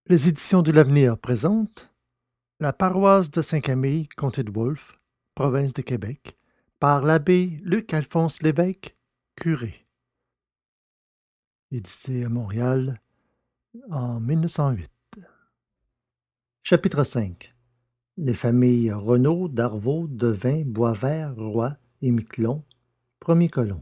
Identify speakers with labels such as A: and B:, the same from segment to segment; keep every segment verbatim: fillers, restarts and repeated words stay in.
A: Les Éditions de l'Avenir présentent La paroisse de Saint-Camille, comté de Wolfe, province de Québec, par l'abbé Luc-Alphonse Lévesque, curé. Édité à Montréal en mille neuf cent huit. Chapitre cinq. Les familles Renaud, Darvaux, Devin, Boisvert, Roy et Miquelon, premiers colons.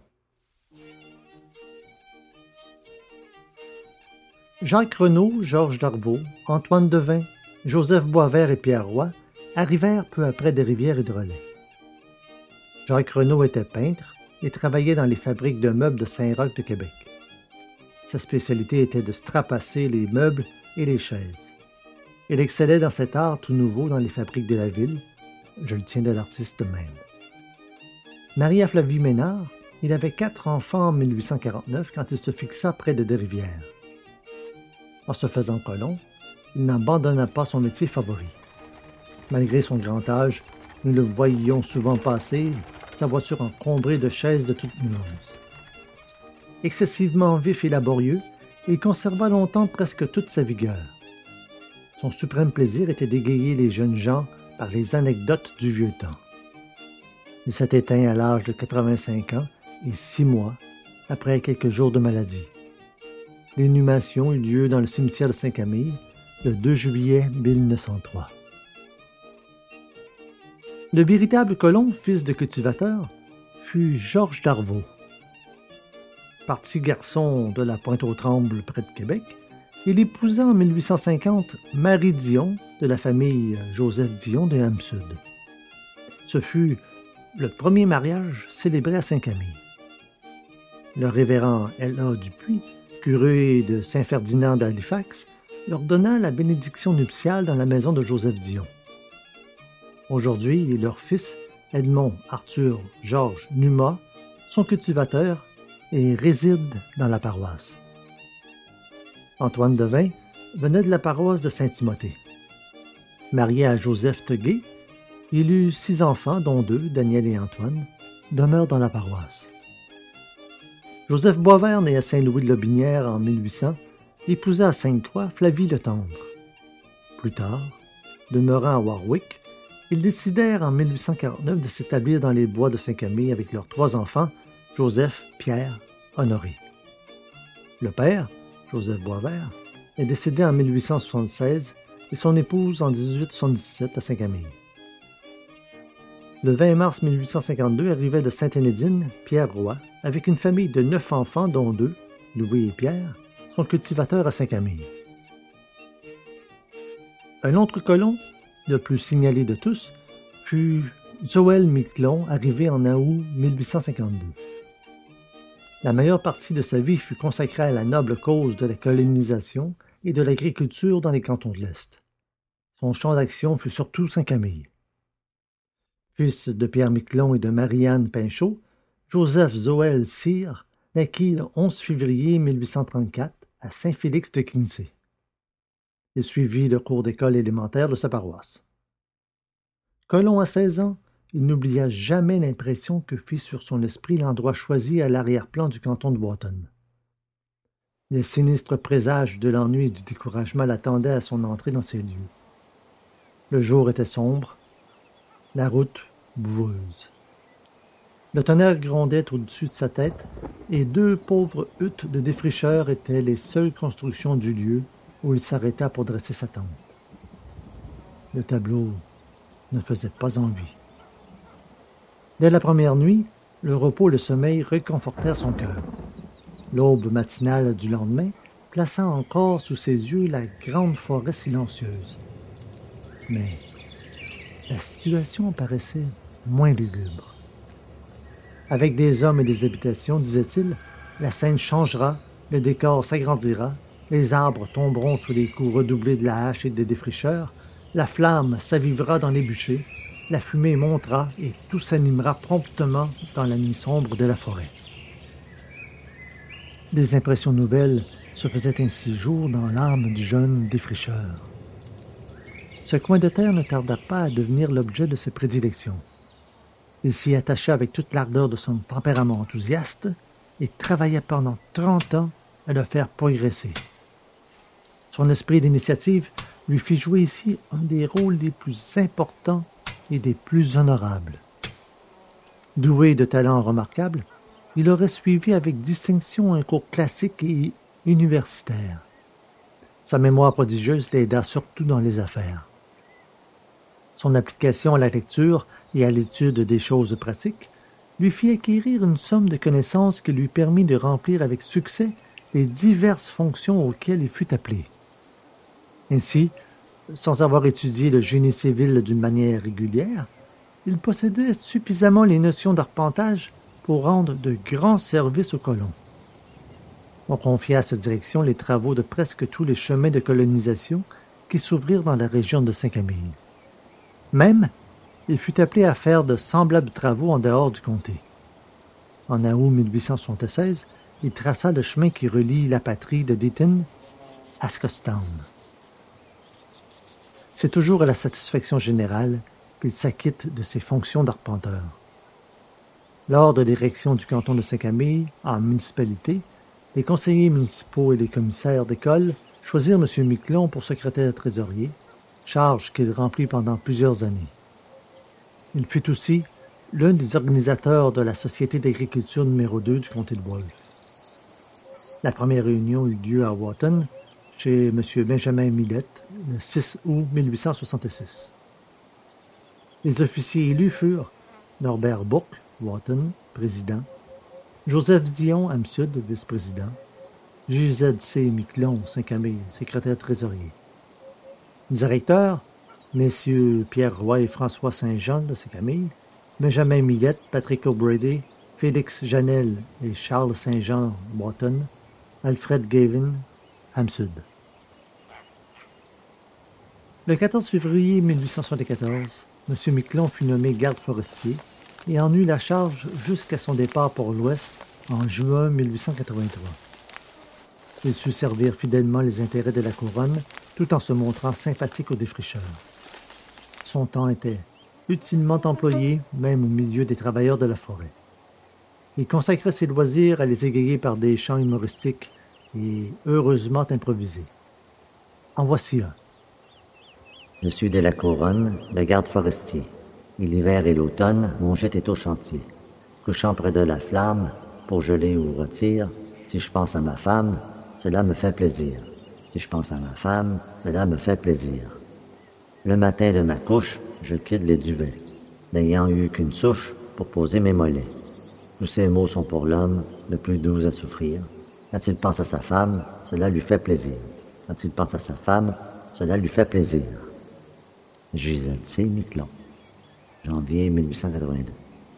A: Jacques Renaud, Georges Darvaux, Antoine Devin, Joseph Boisvert et Pierre Roy arrivèrent peu après des Rivières et de Relais. Jacques Renaud était peintre et travaillait dans les fabriques de meubles de Saint-Roch de Québec. Sa spécialité était de strapasser les meubles et les chaises. Il excellait dans cet art tout nouveau dans les fabriques de la ville. Je le tiens de l'artiste même. Maria Flavie Ménard, il avait quatre enfants en mille huit cent quarante-neuf quand il se fixa près de Des-Rivières. En se faisant colon, il n'abandonna pas son métier favori. Malgré son grand âge, nous le voyions souvent passer, sa voiture encombrée de chaises de toutes nuances. Excessivement vif et laborieux, il conserva longtemps presque toute sa vigueur. Son suprême plaisir était d'égayer les jeunes gens par les anecdotes du vieux temps. Il s'est éteint à l'âge de quatre-vingt-cinq ans et six mois après quelques jours de maladie. L'inhumation eut lieu dans le cimetière de Saint-Camille le deux juillet mille neuf cent trois. Le véritable colon, fils de cultivateur, fut Georges Darvaux. Parti garçon de la Pointe-aux-Trembles près de Québec, il épousa en mille huit cent cinquante Marie Dion de la famille Joseph Dion de Ham-Sud. Ce fut le premier mariage célébré à Saint-Camille. Le révérend L A Dupuis, curé de Saint-Ferdinand d'Halifax, leur donna la bénédiction nuptiale dans la maison de Joseph Dion. Aujourd'hui, leur fils, Edmond Arthur Georges Numa, sont cultivateurs et résident dans la paroisse. Antoine Devin venait de la paroisse de Saint-Timothée. Marié à Joseph Teguet, il eut six enfants, dont deux, Daniel et Antoine, demeurent dans la paroisse. Joseph Boisvert, né à Saint-Louis-de-Lotbinière en mille huit cents, épousa à Sainte-Croix Flavie Le Tendre. Plus tard, demeurant à Warwick, ils décidèrent en mille huit cent quarante-neuf de s'établir dans les bois de Saint-Camille avec leurs trois enfants, Joseph, Pierre, Honoré. Le père, Joseph Boisvert, est décédé en mille huit cent soixante-seize et son épouse en dix-huit soixante-dix-sept à Saint-Camille. Le vingt mars mille huit cent cinquante-deux arrivait de Sainte-Énédine Pierre Roy avec une famille de neuf enfants, dont deux, Louis et Pierre, sont cultivateurs à Saint-Camille. Un autre colon, le plus signalé de tous, fut Joël Miquelon, arrivé en août mille huit cent cinquante-deux. La majeure partie de sa vie fut consacrée à la noble cause de la colonisation et de l'agriculture dans les cantons de l'Est. Son champ d'action fut surtout Saint-Camille. Fils de Pierre Miquelon et de Marie-Anne Pinchot, Joseph Zoël Cyr naquit le onze février mille huit cent trente-quatre à Saint-Félix-de-Quincy. Il suivit le cours d'école élémentaire de sa paroisse. Colon à seize ans, il n'oublia jamais l'impression que fit sur son esprit l'endroit choisi à l'arrière-plan du canton de Boston. Les sinistres présages de l'ennui et du découragement l'attendaient à son entrée dans ces lieux. Le jour était sombre, la route boueuse. Le tonnerre grondait au-dessus de sa tête et deux pauvres huttes de défricheurs étaient les seules constructions du lieu où il s'arrêta pour dresser sa tente. Le tableau ne faisait pas envie. Dès la première nuit, le repos et le sommeil réconfortèrent son cœur. L'aube matinale du lendemain plaça encore sous ses yeux la grande forêt silencieuse. Mais la situation paraissait moins lugubre. Avec des hommes et des habitations, disait-il, la scène changera, le décor s'agrandira, les arbres tomberont sous les coups redoublés de la hache et des défricheurs, la flamme s'avivera dans les bûchers, la fumée montera et tout s'animera promptement dans la nuit sombre de la forêt. Des impressions nouvelles se faisaient ainsi jour dans l'âme du jeune défricheur. Ce coin de terre ne tarda pas à devenir l'objet de ses prédilections. Il s'y attacha avec toute l'ardeur de son tempérament enthousiaste et travailla pendant trente ans à le faire progresser. Son esprit d'initiative lui fit jouer ici un des rôles les plus importants et des plus honorables. Doué de talents remarquables, il aurait suivi avec distinction un cours classique et universitaire. Sa mémoire prodigieuse l'aida surtout dans les affaires. Son application à la lecture et à l'étude des choses pratiques lui fit acquérir une somme de connaissances qui lui permit de remplir avec succès les diverses fonctions auxquelles il fut appelé. Ainsi, sans avoir étudié le génie civil d'une manière régulière, il possédait suffisamment les notions d'arpentage pour rendre de grands services aux colons. On confia à cette direction les travaux de presque tous les chemins de colonisation qui s'ouvrirent dans la région de Saint-Camille. Même, il fut appelé à faire de semblables travaux en dehors du comté. En août mille huit cent soixante-seize, il traça le chemin qui relie la patrie de Deaton à Scotstown. C'est toujours à la satisfaction générale qu'il s'acquitte de ses fonctions d'arpenteur. Lors de l'érection du canton de Saint-Camille en municipalité, les conseillers municipaux et les commissaires d'école choisirent M. Miquelon pour secrétaire trésorier, charge qu'il remplit pendant plusieurs années. Il fut aussi l'un des organisateurs de la Société d'agriculture numéro deux du comté de Wolfe. La première réunion eut lieu à Wotton, chez M. Benjamin Millette, le six août mille huit cent soixante-six. Les officiers élus furent Norbert Bourque, Wotton, président, Joseph Dion, Amsud, vice-président, J Z C. Miquelon, Saint-Camille, secrétaire trésorier. Directeurs, messieurs Pierre Roy et François Saint-Jean de Saint-Camille, Benjamin Millette, Patrick O'Brady, Félix Janel et Charles Saint-Jean, Wotton, Alfred Gavin, Amsud. Le quatorze février mille huit cent soixante-quatorze, M. Miquelon fut nommé garde forestier et en eut la charge jusqu'à son départ pour l'Ouest en juin mille huit cent quatre-vingt-trois. Il sut servir fidèlement les intérêts de la couronne tout en se montrant sympathique aux défricheurs. Son temps était utilement employé, même au milieu des travailleurs de la forêt. Il consacrait ses loisirs à les égayer par des chants humoristiques et heureusement improvisés. En voici un.
B: Je suis de la couronne, le garde forestier. Et l'hiver et l'automne, mon jet est au chantier. Couchant près de la flamme, pour geler ou rôtir, si je pense à ma femme, cela me fait plaisir. Si je pense à ma femme, cela me fait plaisir. Le matin de ma couche, je quitte les duvets, n'ayant eu qu'une souche pour poser mes mollets. Tous ces mots sont pour l'homme le plus doux à souffrir. Quand il pense à sa femme, cela lui fait plaisir. Quand il pense à sa femme, cela lui fait plaisir. J Z C. Miquelon, janvier mille huit cent quatre-vingt-deux.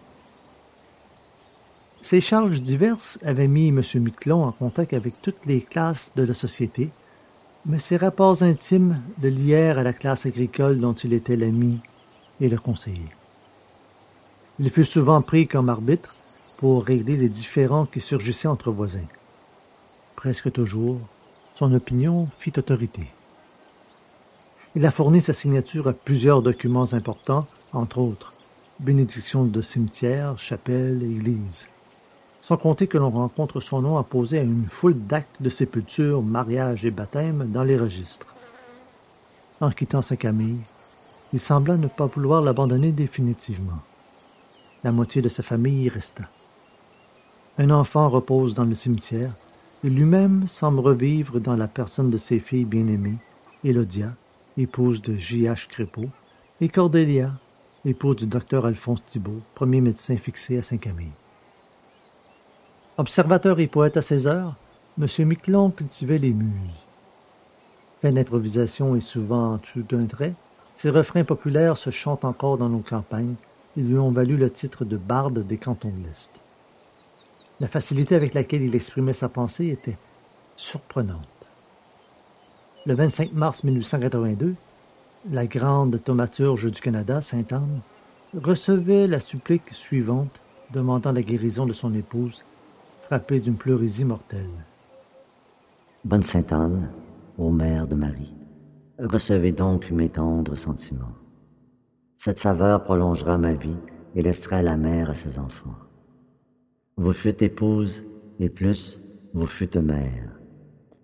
A: Ces charges diverses avaient mis M. Miquelon en contact avec toutes les classes de la société, mais ses rapports intimes le lièrent à la classe agricole dont il était l'ami et le conseiller. Il fut souvent pris comme arbitre pour régler les différends qui surgissaient entre voisins. Presque toujours, son opinion fit autorité. Il a fourni sa signature à plusieurs documents importants, entre autres bénédiction de cimetières, chapelles et églises. Sans compter que l'on rencontre son nom apposé à une foule d'actes de sépulture, mariage et baptême dans les registres. En quittant Saint-Camille, il sembla ne pas vouloir l'abandonner définitivement. La moitié de sa famille y resta. Un enfant repose dans le cimetière, et lui-même semble revivre dans la personne de ses filles bien-aimées, Élodia, épouse de J H Crépeau, et Cordélia, épouse du docteur Alphonse Thibault, premier médecin fixé à Saint-Camille. Observateur et poète à ses heures, M. Miquelon cultivait les muses. Fait d'improvisation et souvent tout d'un trait, ses refrains populaires se chantent encore dans nos campagnes et lui ont valu le titre de barde des cantons de l'Est. La facilité avec laquelle il exprimait sa pensée était surprenante. Le vingt-cinq mars mille huit cent quatre-vingt-deux, la grande thaumaturge du Canada, Sainte-Anne, recevait la supplique suivante demandant la guérison de son épouse, frappée d'une pleurésie mortelle.
B: Bonne Sainte-Anne, ô mère de Marie, recevez donc mes tendres sentiments. Cette faveur prolongera ma vie et laissera la mère à ses enfants. Vous fûtes épouse, et plus, vous fûtes mère.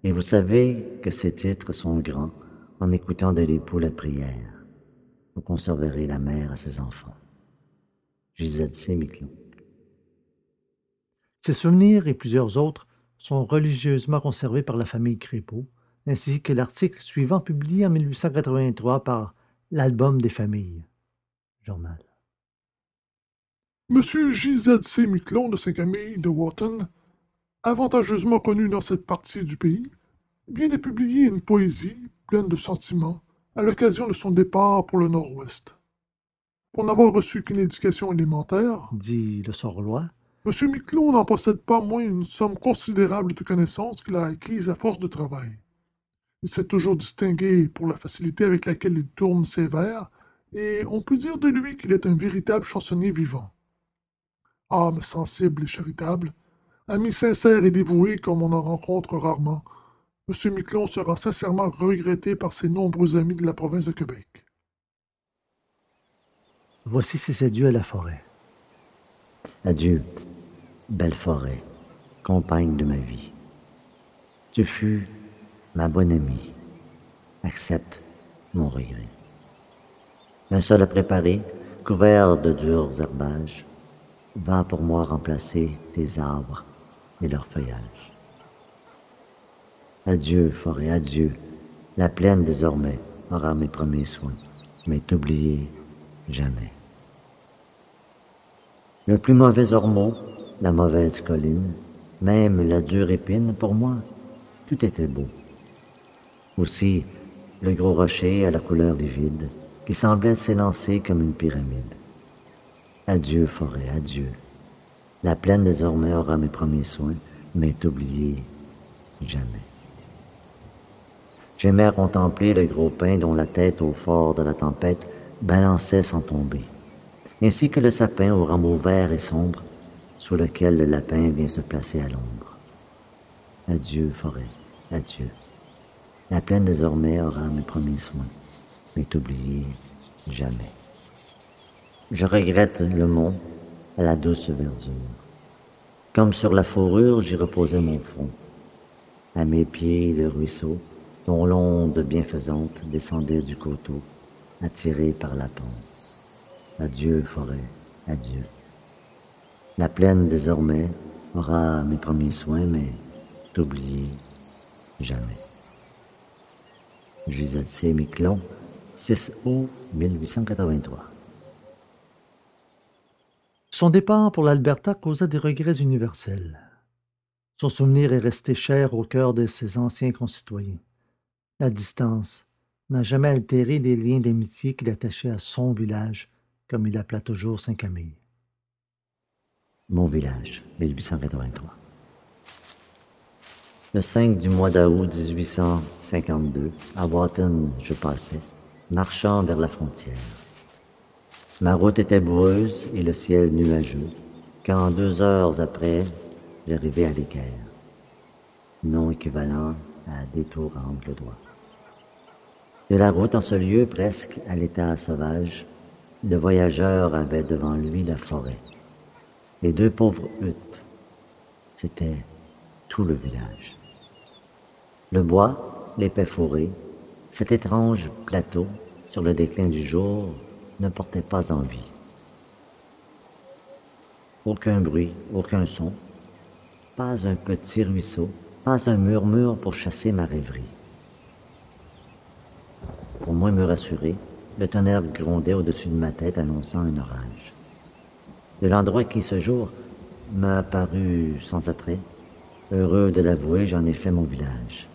B: Et vous savez que ces titres sont grands en écoutant de l'époux la prière. Vous conserverez la mère à ses enfants. Gisèle C. Miquelon.
A: Ces souvenirs et plusieurs autres sont religieusement conservés par la famille Crépeau, ainsi que l'article suivant publié en mille huit cent quatre-vingt-trois par l'Album des familles, journal.
C: Monsieur J Z C. Miquelon de Saint-Camille de Wotton, avantageusement connu dans cette partie du pays, vient de publier une poésie pleine de sentiments à l'occasion de son départ pour le Nord-Ouest. Pour n'avoir reçu qu'une éducation élémentaire,
A: Dit le Sorlois,
C: M. Miquelon n'en possède pas moins une somme considérable de connaissances qu'il a acquises à force de travail. Il s'est toujours distingué pour la facilité avec laquelle il tourne ses vers, et on peut dire de lui qu'il est un véritable chansonnier vivant. Âme sensible et charitable, ami sincère et dévoué comme on en rencontre rarement, M. Miquelon sera sincèrement regretté par ses nombreux amis de la province de Québec.
A: voici ses adieux à la forêt.
B: Adieu, belle forêt, compagne de ma vie. Tu fus ma bonne amie. Accepte mon regret. Un sol à préparer, couvert de durs herbages, va pour moi remplacer tes arbres et leur feuillage. Adieu, forêt, adieu. La plaine désormais aura mes premiers soins, mais t'oublier jamais. Le plus mauvais ormeau, la mauvaise colline, même la dure épine, pour moi, tout était beau. Aussi, le gros rocher à la couleur livide, qui semblait s'élancer comme une pyramide. Adieu, forêt, adieu. La plaine désormais aura mes premiers soins, mais t'oublier jamais. J'aimais contempler le gros pin dont la tête au fort de la tempête balançait sans tomber, ainsi que le sapin au rameau vert et sombre, sous lequel le lapin vient se placer à l'ombre. Adieu, forêt, adieu. La plaine désormais aura mes premiers soins, mais t'oublier jamais. Je regrette le mont à la douce verdure. Comme sur la fourrure, j'y reposais mon front. À mes pieds, le ruisseau, dont l'onde bienfaisante descendait du coteau, attirée par la pente. Adieu, forêt, adieu. La plaine, désormais, aura mes premiers soins, mais t'oublier jamais. Gisèle C. Miquelon, six août mille huit cent quatre-vingt-trois.
A: Son départ pour l'Alberta causa des regrets universels. Son souvenir est resté cher au cœur de ses anciens concitoyens. La distance n'a jamais altéré les liens d'amitié qu'il attachait à son village, comme il appela toujours Saint-Camille.
B: Mon village, mille huit cent quatre-vingt-trois. Le cinq du mois d'août dix-huit cent cinquante-deux, à Wotton, je passais, marchant vers la frontière. Ma route était boueuse et le ciel nuageux, quand deux heures après, j'arrivai à l'équerre, nom équivalent à détour à angle droit. De la route en ce lieu presque à l'état sauvage, le voyageur avait devant lui la forêt. Les deux pauvres huttes, c'était tout le village. Le bois, l'épais fourré, cet étrange plateau sur le déclin du jour ne portait pas envie. Aucun bruit, aucun son, pas un petit ruisseau, pas un murmure pour chasser ma rêverie. Pour moins me rassurer, le tonnerre grondait au-dessus de ma tête annonçant un orage. De l'endroit qui, ce jour, m'a paru sans attrait, heureux de l'avouer, j'en ai fait mon village.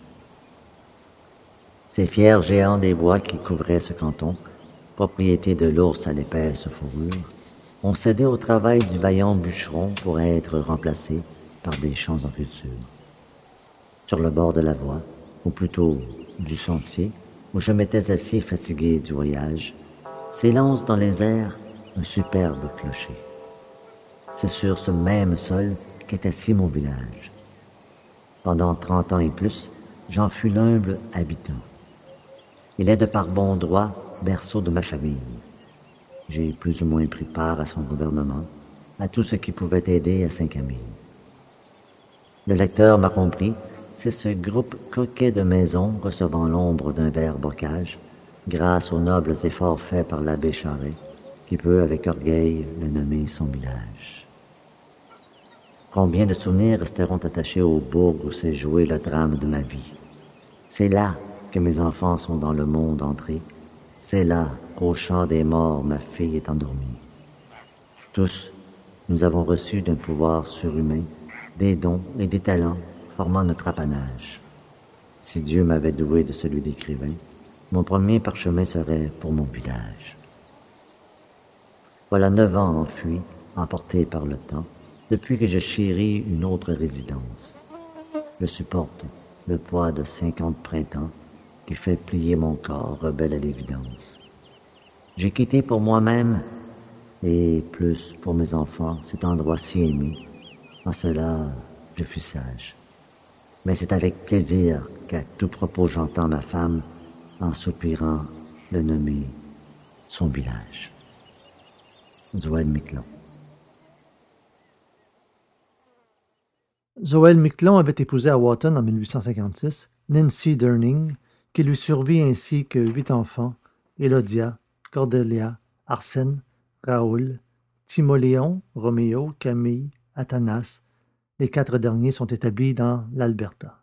B: Ces fiers géants des bois qui couvraient ce canton, propriété de l'ours à l'épaisse fourrure, ont cédé au travail du vaillant bûcheron pour être remplacés par des champs en culture. Sur le bord de la voie, ou plutôt du sentier, où je m'étais assis fatigué du voyage, s'élance dans les airs un superbe clocher. C'est sur ce même sol qu'est assis mon village. Pendant trente ans et plus, j'en fus l'humble habitant. Il est de par bon droit berceau de ma famille. J'ai plus ou moins pris part à son gouvernement, à tout ce qui pouvait aider à Saint-Camille. Le lecteur m'a compris c'est ce groupe coquet de maisons recevant l'ombre d'un vert bocage, grâce aux nobles efforts faits par l'abbé Charret, qui peut avec orgueil le nommer son village. Combien de souvenirs resteront attachés au bourg où s'est joué le drame de ma vie. C'est là que mes enfants sont dans le monde entrés. C'est là qu'au champ des morts ma fille est endormie. Tous, nous avons reçu d'un pouvoir surhumain des dons et des talents formant notre apanage. Si Dieu m'avait doué de celui d'écrivain, mon premier parchemin serait pour mon village. Voilà neuf ans enfuis, emportés par le temps, depuis que je chéris une autre résidence. Je supporte le poids de cinquante printemps qui fait plier mon corps rebelle à l'évidence. J'ai quitté pour moi-même, et plus pour mes enfants, cet endroit si aimé. En cela, je fus sage. Mais c'est avec plaisir qu'à tout propos j'entends ma femme, en soupirant, le nommer son village. Zoël Miquelon.
A: Zoël Miquelon avait épousé à Wotton en mille huit cent cinquante-six Nancy Durning, qui lui survit ainsi que huit enfants, Élodia, Cordelia, Arsène, Raoul, Timoléon, Roméo, Camille, Athanas. Les quatre derniers sont établis dans l'Alberta.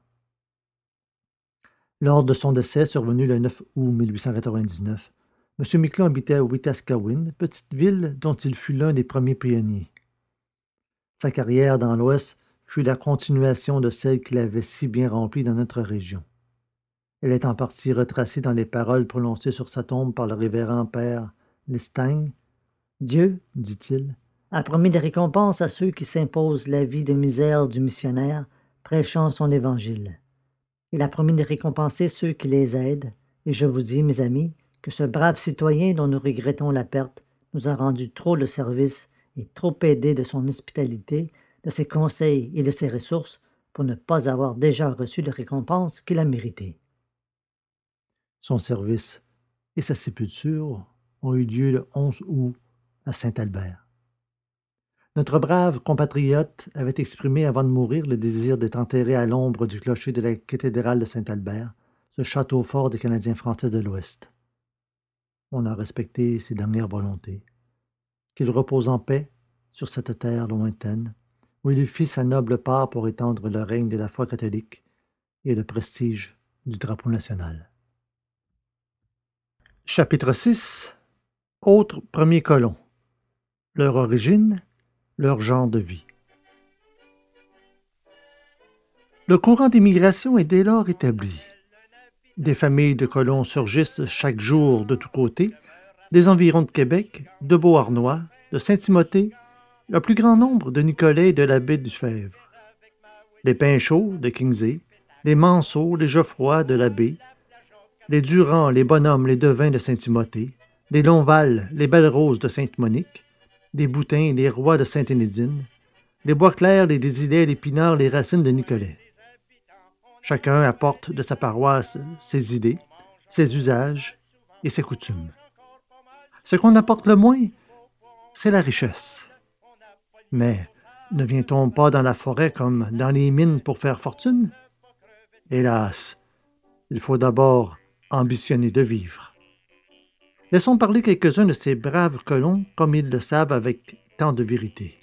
A: Lors de son décès, survenu le neuf août mille huit cent quatre-vingt-dix-neuf, M. Miquelon habitait à Wetaskiwin, petite ville dont il fut l'un des premiers pionniers. Sa carrière dans l'Ouest fut la continuation de celle qu'il avait si bien remplie dans notre région. Elle est en partie retracée dans les paroles prononcées sur sa tombe par le révérend père Lestang. « Dieu, dit-il, a promis des récompenses à ceux qui s'imposent la vie de misère du missionnaire, prêchant son évangile. Il a promis de récompenser ceux qui les aident, et je vous dis, mes amis, que ce brave citoyen dont nous regrettons la perte nous a rendu trop de service et trop aidé de son hospitalité, de ses conseils et de ses ressources pour ne pas avoir déjà reçu les récompenses qu'il a méritées. » Son service et sa sépulture ont eu lieu le onze août à Saint-Albert. Notre brave compatriote avait exprimé avant de mourir le désir d'être enterré à l'ombre du clocher de la cathédrale de Saint-Albert, ce château fort des Canadiens français de l'Ouest. On a respecté ses dernières volontés. Qu'il repose en paix sur cette terre lointaine, où il fit sa noble part pour étendre le règne de la foi catholique et le prestige du drapeau national. Chapitre six. Autres premiers colons. Leur origine, leur genre de vie. Le courant d'immigration est dès lors établi. Des familles de colons surgissent chaque jour de tous côtés, des environs de Québec, de Beauharnois, de Saint-Timothée, le plus grand nombre de Nicolet et de la baie du Fèvre. Les Pinchot de Kingsey, les Manceau, les Geoffroy de la baie, les Durand, les Bonhomme, les Devin de Saint-Timothée, les Lonval, les Belles-Roses de Sainte-Monique, les Boutin, les Rois de Sainte-Énédine, les Boisclair, les Désilets, les Pinard, les Racines de Nicolet. Chacun apporte de sa paroisse ses idées, ses usages et ses coutumes. Ce qu'on apporte le moins, c'est la richesse. Mais ne vient-on pas dans la forêt comme dans les mines pour faire fortune? Hélas, il faut d'abord ambitionner de vivre. Laissons parler quelques-uns de ces braves colons comme ils le savent avec tant de vérité.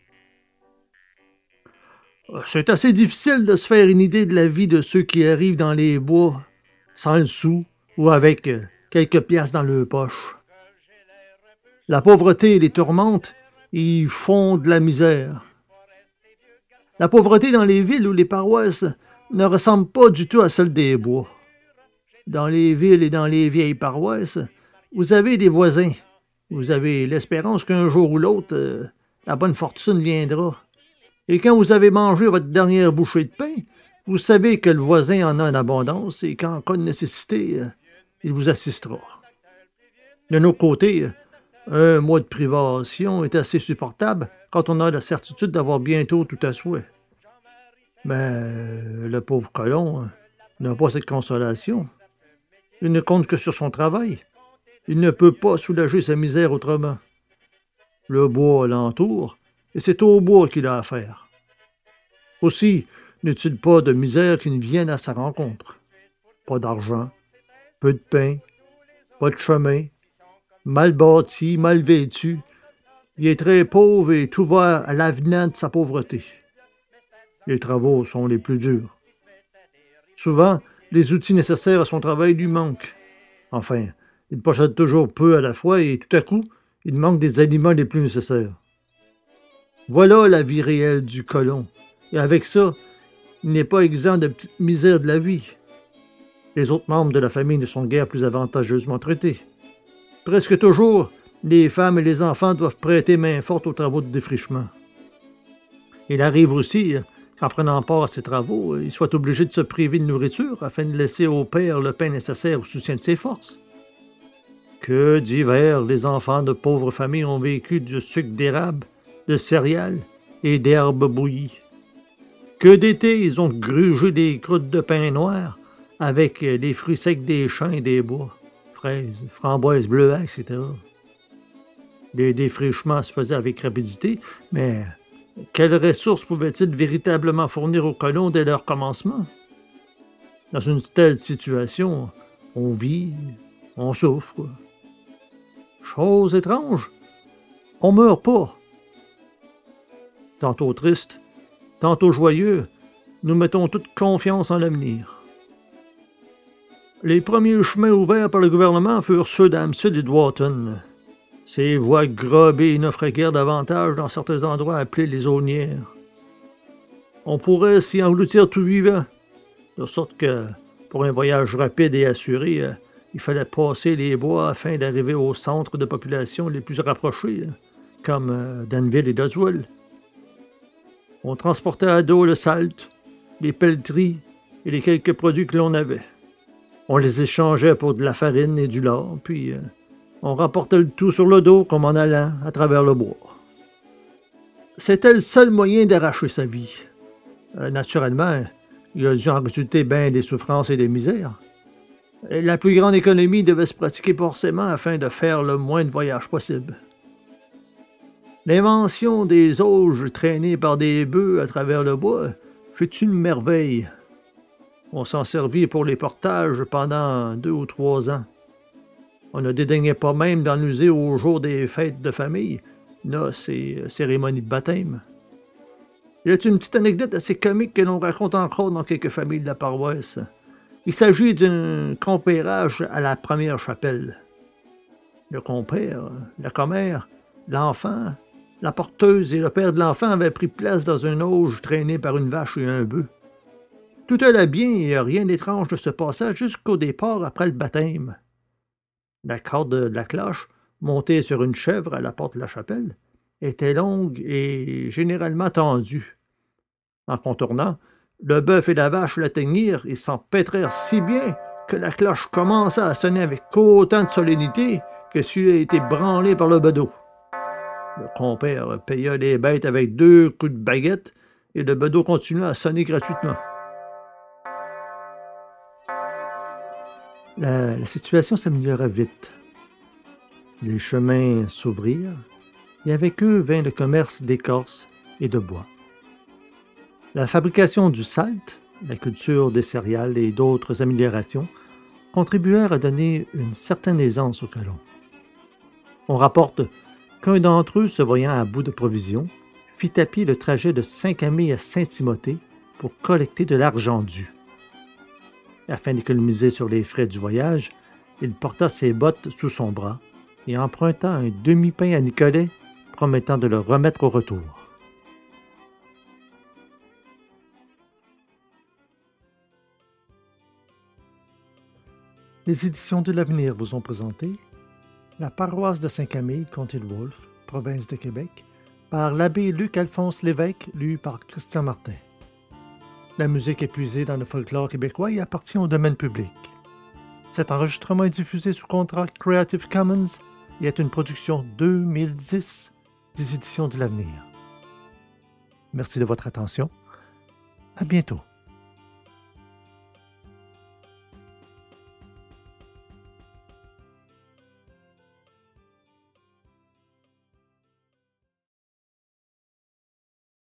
A: C'est assez difficile de se faire une idée de la vie de ceux qui arrivent dans les bois sans le sou ou avec quelques piastres dans leur poche. La pauvreté les tourmente et ils font de la misère. La pauvreté dans les villes ou les paroisses ne ressemble pas du tout à celle des bois. Dans les villes et dans les vieilles paroisses, vous avez des voisins. Vous avez l'espérance qu'un jour ou l'autre, euh, la bonne fortune viendra. Et quand vous avez mangé votre dernière bouchée de pain, vous savez que le voisin en a en abondance et qu'en cas de nécessité, euh, il vous assistera. De notre côté, un mois de privation est assez supportable quand on a la certitude d'avoir bientôt tout à souhait. Mais le pauvre colon n'a pas cette consolation. Il ne compte que sur son travail. Il ne peut pas soulager sa misère autrement. Le bois l'entoure, et c'est au bois qu'il a affaire. Aussi, N'est-il pas de misère qui ne vienne à sa rencontre? Pas d'argent, peu de pain, pas de chemin, mal bâti, mal vêtu. Il est très pauvre et tout va à l'avenant de sa pauvreté. Les travaux sont les plus durs. Souvent, les outils nécessaires à son travail lui manquent. Enfin, il possède toujours peu à la fois et tout à coup, il manque des aliments les plus nécessaires. Voilà la vie réelle du colon. Et avec ça, il n'est pas exempt de petites misères de la vie. Les autres membres de la famille ne sont guère plus avantageusement traités. Presque toujours, les femmes et les enfants doivent prêter main forte aux travaux de défrichement. Il arrive aussi qu'en prenant part à ces travaux, il soit obligé de se priver de nourriture afin de laisser au père le pain nécessaire au soutien de ses forces. Que d'hivers les enfants de pauvres familles ont vécu du sucre d'érable, de céréales et d'herbes bouillies. Que d'été ils ont grugé des croûtes de pain noir avec les fruits secs des champs et des bois, fraises, framboises bleuets, et cetera. Les défrichements se faisaient avec rapidité, mais quelles ressources pouvaient-ils véritablement fournir aux colons dès leur commencement? Dans une telle situation, on vit, on souffre. Chose étrange, on meurt pas. Tantôt triste, tantôt joyeux, nous mettons toute confiance en l'avenir. Les premiers chemins ouverts par le gouvernement furent ceux d'Hampstead et de Wotton. Ces voies grobées n'offraient guère davantage dans certains endroits appelés les aulnières. On pourrait s'y engloutir tout vivant, de sorte que, pour un voyage rapide et assuré, il fallait passer les bois afin d'arriver aux centres de population les plus rapprochés, comme Danville et Doswell. On transportait à dos le salt, les pelleteries et les quelques produits que l'on avait. On les échangeait pour de la farine et du lard, puis euh, on rapportait le tout sur le dos comme en allant à travers le bois. C'était le seul moyen d'arracher sa vie. Euh, naturellement, il a dû en résulter bien des souffrances et des misères. Et la plus grande économie devait se pratiquer forcément afin de faire le moins de voyages possible. L'invention des auges traînées par des bœufs à travers le bois fut une merveille. On s'en servit pour les portages pendant deux ou trois ans. On ne dédaignait pas même d'en user au jour des fêtes de famille, noces et cérémonies de baptême. Il y a une petite anecdote assez comique que l'on raconte encore dans quelques familles de la paroisse. Il s'agit d'un compérage à la première chapelle. Le compère, la commère, l'enfant, la porteuse et le père de l'enfant avaient pris place dans un auge traîné par une vache et un bœuf. Tout allait bien et rien d'étrange ne se passa jusqu'au départ après le baptême. La corde de la cloche, montée sur une chèvre à la porte de la chapelle, était longue et généralement tendue. En contournant, le bœuf et la vache l'atteignirent et s'empêtrèrent si bien que la cloche commença à sonner avec autant de solennité que s'il avait été branlé par le bedeau. Le compère paya les bêtes avec deux coups de baguette et le bedeau continua à sonner gratuitement. La, la situation s'améliora vite. Les chemins s'ouvrirent et avec eux vint le commerce d'écorce et de bois. La fabrication du salt, la culture des céréales et d'autres améliorations contribuèrent à donner une certaine aisance aux colons. On rapporte qu'un d'entre eux, se voyant à bout de provisions, fit à pied le trajet de Saint-Camille à Saint-Timothée pour collecter de l'argent dû. Afin d'économiser sur les frais du voyage, il porta ses bottes sous son bras et emprunta un demi-pain à Nicolet, promettant de le remettre au retour. Les éditions de l'Avenir vous ont présenté La paroisse de Saint-Camille, comté de Wolfe, province de Québec, par l'abbé Luc-Alphonse Lévesque, lu par Christian Martin. La musique est puisée dans le folklore québécois et appartient au domaine public. Cet enregistrement est diffusé sous contrat Creative Commons et est une production deux mille dix des éditions de l'Avenir. Merci de votre attention. À bientôt.